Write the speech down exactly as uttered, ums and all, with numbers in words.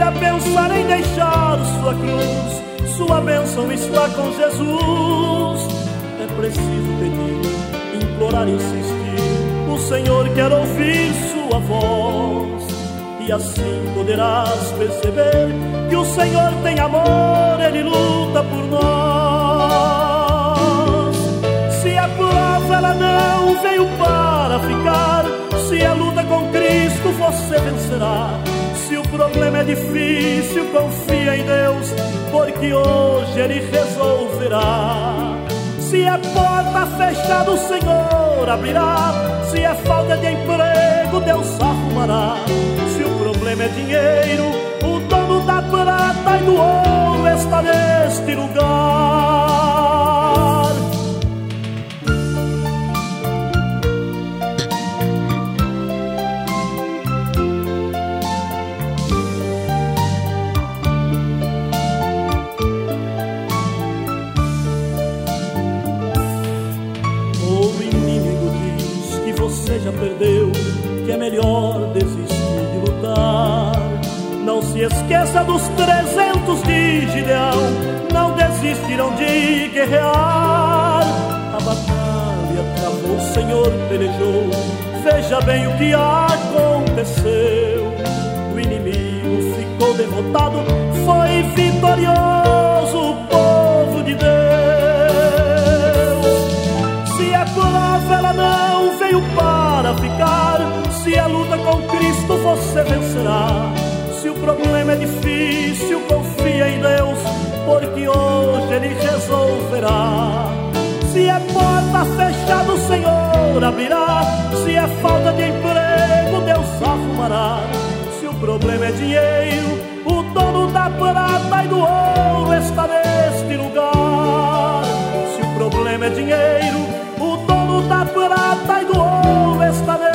a pensar em deixar sua cruz, sua bênção está com Jesus. É preciso pedir, implorar, insistir. O Senhor quer ouvir sua voz, e assim poderás perceber que o Senhor tem amor, Ele luta por nós. Se a prova ela não veio para ficar, se a luta com Cristo você vencerá. Se o problema é difícil, confia em Deus, porque hoje Ele resolverá. Se é porta fechada, o Senhor abrirá. Se é falta de emprego, Deus arrumará. Se o problema é dinheiro, o dono da prata e do ouro está neste lugar. Você já perdeu, que é melhor desistir de lutar. Não se esqueça dos trezentos de Gideão, não desistirão de guerrear. A batalha travou, o Senhor pelejou, veja bem o que aconteceu. O inimigo ficou derrotado, foi vitorioso o povo de Deus. Se a prova ela não veio para ficar, se a luta com Cristo você vencerá. Se o problema é difícil, confia em Deus, porque hoje Ele resolverá. Se é porta fechada, o Senhor abrirá. Se é falta de emprego, Deus arrumará. Se o problema é dinheiro, o dono da prata e do ouro está neste lugar. Se o problema é dinheiro, o dono da prata e do ouro está neste lugar.